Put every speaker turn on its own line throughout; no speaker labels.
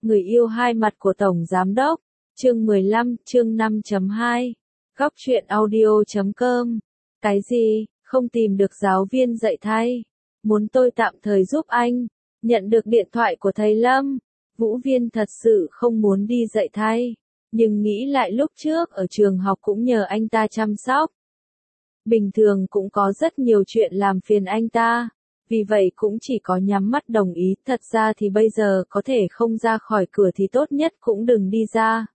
Người yêu hai mặt của Tổng Giám Đốc, chương 15, chương 5.2, góc truyện audio.com. Cái gì, không tìm được giáo viên dạy thay? Muốn tôi tạm thời giúp anh? Nhận được điện thoại của thầy Lâm, Vũ Viên thật sự không muốn đi dạy thay, nhưng nghĩ lại lúc trước ở trường học cũng nhờ anh ta chăm sóc. Bình thường cũng có rất nhiều chuyện làm phiền anh ta, vì vậy cũng chỉ có nhắm mắt đồng ý. Thật ra thì bây giờ có thể không ra khỏi cửa thì tốt nhất cũng đừng đi ra.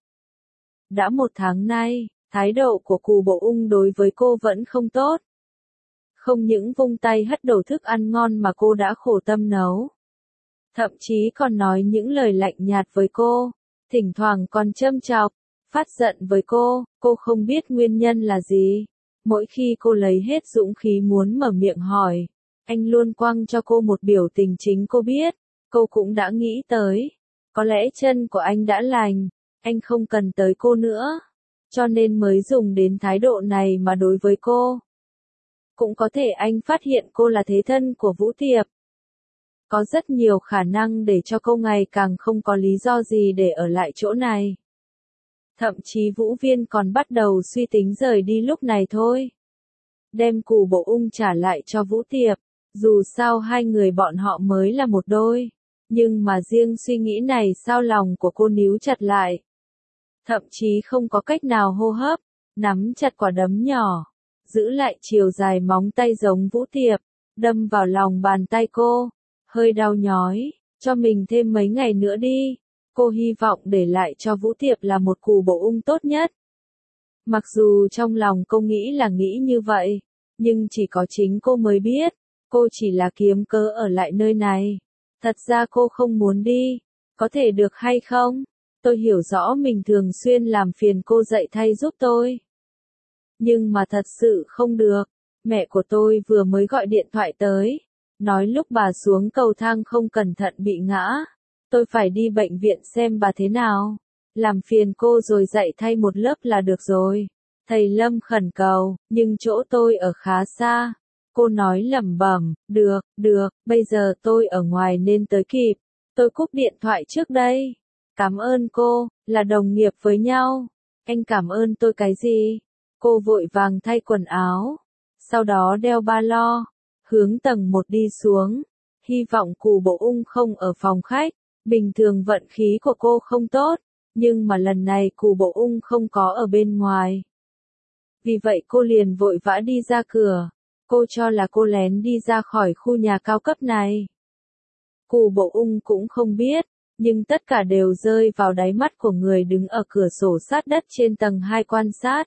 Đã 1 tháng nay, thái độ của Cù Bộ Ung đối với cô vẫn không tốt. Không những vung tay hất đổ thức ăn ngon mà cô đã khổ tâm nấu, thậm chí còn nói những lời lạnh nhạt với cô, thỉnh thoảng còn châm chọc, phát giận với cô không biết nguyên nhân là gì. Mỗi khi cô lấy hết dũng khí muốn mở miệng hỏi, anh luôn quăng cho cô một biểu tình chính cô biết, cô cũng đã nghĩ tới. Có lẽ chân của anh đã lành, anh không cần tới cô nữa, cho nên mới dùng đến thái độ này mà đối với cô. Cũng có thể anh phát hiện cô là thế thân của Vũ Tiệp. Có rất nhiều khả năng để cho cô ngày càng không có lý do gì để ở lại chỗ này. Thậm chí Vũ Viên còn bắt đầu suy tính rời đi lúc này thôi. Đem Cù Bộ Ung trả lại cho Vũ Tiệp, dù sao hai người bọn họ mới là một đôi. Nhưng mà riêng suy nghĩ này sao lòng của cô níu chặt lại. Thậm chí không có cách nào hô hấp, nắm chặt quả đấm nhỏ, giữ lại chiều dài móng tay giống Vũ Tiệp, đâm vào lòng bàn tay cô, hơi đau nhói, cho mình thêm mấy ngày nữa đi. Cô hy vọng để lại cho Vũ Tiệp là một Cù Bộ Ung tốt nhất. Mặc dù trong lòng cô nghĩ là nghĩ như vậy, nhưng chỉ có chính cô mới biết, cô chỉ là kiếm cớ ở lại nơi này. Thật ra cô không muốn đi, có thể được hay không? Tôi hiểu rõ mình thường xuyên làm phiền cô dạy thay giúp tôi. Nhưng mà thật sự không được, mẹ của tôi vừa mới gọi điện thoại tới, nói lúc bà xuống cầu thang không cẩn thận bị ngã. Tôi phải đi bệnh viện xem bà thế nào. Làm phiền cô rồi dạy thay một lớp là được rồi. Thầy Lâm khẩn cầu, nhưng chỗ tôi ở khá xa. Cô nói lẩm bẩm, được, bây giờ tôi ở ngoài nên tới kịp. Tôi cúp điện thoại trước đây. Cảm ơn cô, là đồng nghiệp với nhau. Anh cảm ơn tôi cái gì? Cô vội vàng thay quần áo, sau đó đeo ba lo, hướng tầng 1 đi xuống. Hy vọng Cù Bộ Ung không ở phòng khách. Bình thường vận khí của cô không tốt, nhưng mà lần này Cù Bộ Ung không có ở bên ngoài. Vì vậy cô liền vội vã đi ra cửa. Cô cho là cô lén đi ra khỏi khu nhà cao cấp này. Cù Bộ Ung cũng không biết, nhưng tất cả đều rơi vào đáy mắt của người đứng ở cửa sổ sát đất trên tầng 2 quan sát.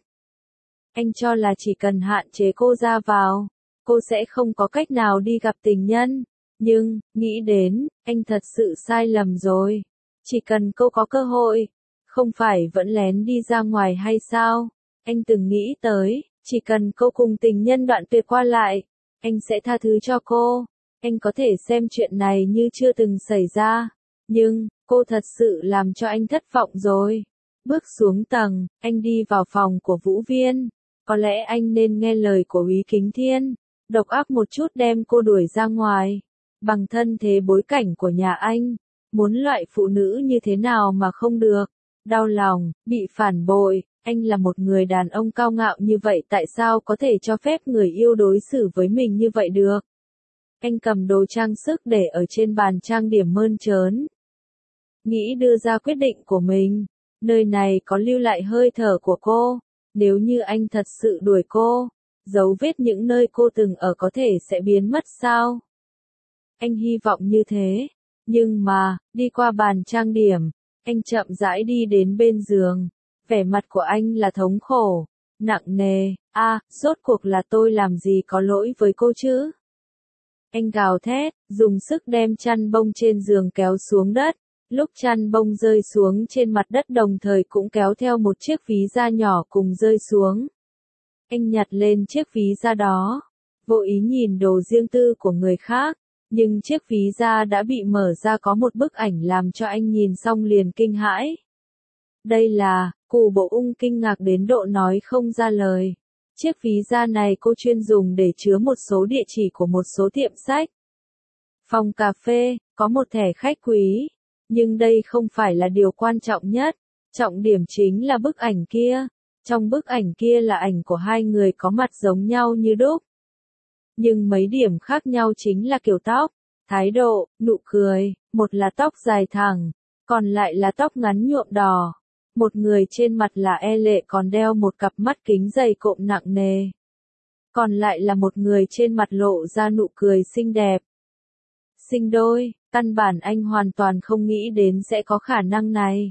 Anh cho là chỉ cần hạn chế cô ra vào, cô sẽ không có cách nào đi gặp tình nhân. Nhưng, nghĩ đến, anh thật sự sai lầm rồi. Chỉ cần cô có cơ hội, không phải vẫn lén đi ra ngoài hay sao? Anh từng nghĩ tới, chỉ cần cô cùng tình nhân đoạn tuyệt qua lại, anh sẽ tha thứ cho cô. Anh có thể xem chuyện này như chưa từng xảy ra. Nhưng, cô thật sự làm cho anh thất vọng rồi. Bước xuống tầng, anh đi vào phòng của Vũ Viên. Có lẽ anh nên nghe lời của Úy Kính Thiên, độc ác một chút đem cô đuổi ra ngoài. Bằng thân thế bối cảnh của nhà anh, muốn loại phụ nữ như thế nào mà không được. Đau lòng, bị phản bội, anh là một người đàn ông cao ngạo như vậy tại sao có thể cho phép người yêu đối xử với mình như vậy được? Anh cầm đồ trang sức để ở trên bàn trang điểm mơn trớn. Nghĩ đưa ra quyết định của mình, nơi này có lưu lại hơi thở của cô. Nếu như anh thật sự đuổi cô, dấu vết những nơi cô từng ở có thể sẽ biến mất sao? Anh hy vọng như thế, nhưng mà, đi qua bàn trang điểm, anh chậm rãi đi đến bên giường, vẻ mặt của anh là thống khổ, nặng nề. Rốt cuộc là tôi làm gì có lỗi với cô chứ? Anh gào thét, dùng sức đem chăn bông trên giường kéo xuống đất, lúc chăn bông rơi xuống trên mặt đất đồng thời cũng kéo theo một chiếc ví da nhỏ cùng rơi xuống. Anh nhặt lên chiếc ví da đó, vô ý nhìn đồ riêng tư của người khác. Nhưng chiếc ví da đã bị mở ra có một bức ảnh làm cho anh nhìn xong liền kinh hãi. Đây là, Cù Bộ Ung kinh ngạc đến độ nói không ra lời. Chiếc ví da này cô chuyên dùng để chứa một số địa chỉ của một số tiệm sách. Phòng cà phê, có một thẻ khách quý. Nhưng đây không phải là điều quan trọng nhất, trọng điểm chính là bức ảnh kia. Trong bức ảnh kia là ảnh của hai người có mặt giống nhau như đúc. Nhưng mấy điểm khác nhau chính là kiểu tóc, thái độ, nụ cười, một là tóc dài thẳng, còn lại là tóc ngắn nhuộm đỏ. Một người trên mặt là e lệ còn đeo một cặp mắt kính dày cộm nặng nề. Còn lại là một người trên mặt lộ ra nụ cười xinh đẹp. Sinh đôi, căn bản anh hoàn toàn không nghĩ đến sẽ có khả năng này.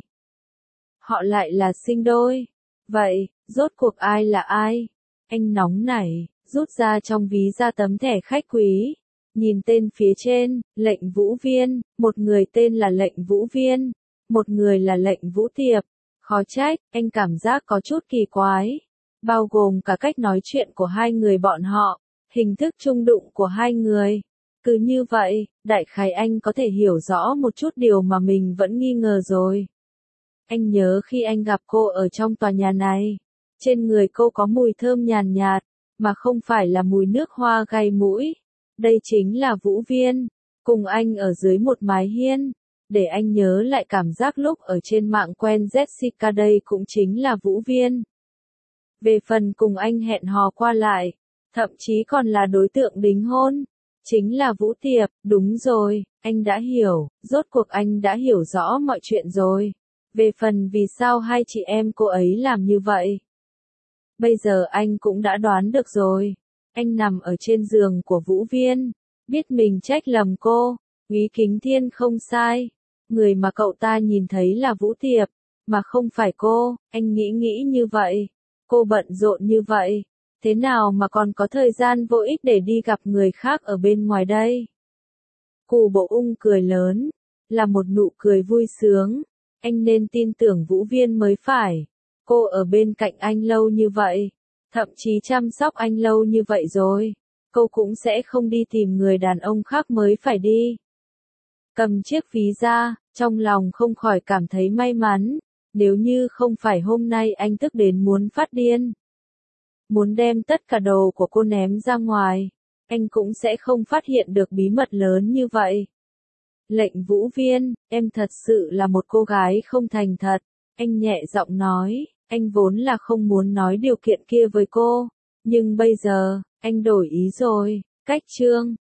Họ lại là sinh đôi. Vậy, rốt cuộc ai là ai? Anh nóng nảy, rút ra trong ví ra tấm thẻ khách quý. Nhìn tên phía trên, Lệnh Vũ Viên, một người tên là Lệnh Vũ Viên, một người là Lệnh Vũ Tiệp. Khó trách, anh cảm giác có chút kỳ quái. Bao gồm cả cách nói chuyện của hai người bọn họ, hình thức chung đụng của hai người. Cứ như vậy, đại khái anh có thể hiểu rõ một chút điều mà mình vẫn nghi ngờ rồi. Anh nhớ khi anh gặp cô ở trong tòa nhà này, trên người cô có mùi thơm nhàn nhạt, mà không phải là mùi nước hoa gây mũi. Đây chính là Vũ Viên, cùng anh ở dưới một mái hiên. Để anh nhớ lại cảm giác lúc ở trên mạng quen Jessica, đây cũng chính là Vũ Viên. Về phần cùng anh hẹn hò qua lại, thậm chí còn là đối tượng đính hôn, chính là Vũ Tiệp. Đúng rồi, anh đã hiểu, rốt cuộc anh đã hiểu rõ mọi chuyện rồi. Về phần vì sao hai chị em cô ấy làm như vậy, bây giờ anh cũng đã đoán được rồi. Anh nằm ở trên giường của Vũ Viên, biết mình trách lầm cô. Úy Kính Thiên không sai, người mà cậu ta nhìn thấy là Vũ Tiệp, mà không phải cô. Anh nghĩ như vậy. Cô bận rộn như vậy, thế nào mà còn có thời gian vô ích để đi gặp người khác ở bên ngoài đây? Cù Bộ Ung cười lớn, là một nụ cười vui sướng. Anh nên tin tưởng Vũ Viên mới phải. Cô ở bên cạnh anh lâu như vậy, thậm chí chăm sóc anh lâu như vậy rồi, cô cũng sẽ không đi tìm người đàn ông khác mới phải đi. Cầm chiếc ví ra, trong lòng không khỏi cảm thấy may mắn. Nếu như không phải hôm nay anh tức đến muốn phát điên, muốn đem tất cả đồ của cô ném ra ngoài, anh cũng sẽ không phát hiện được bí mật lớn như vậy. Lệnh Vũ Viên, em thật sự là một cô gái không thành thật. Anh nhẹ giọng nói, anh vốn là không muốn nói điều kiện kia với cô, nhưng bây giờ, anh đổi ý rồi. Cách chương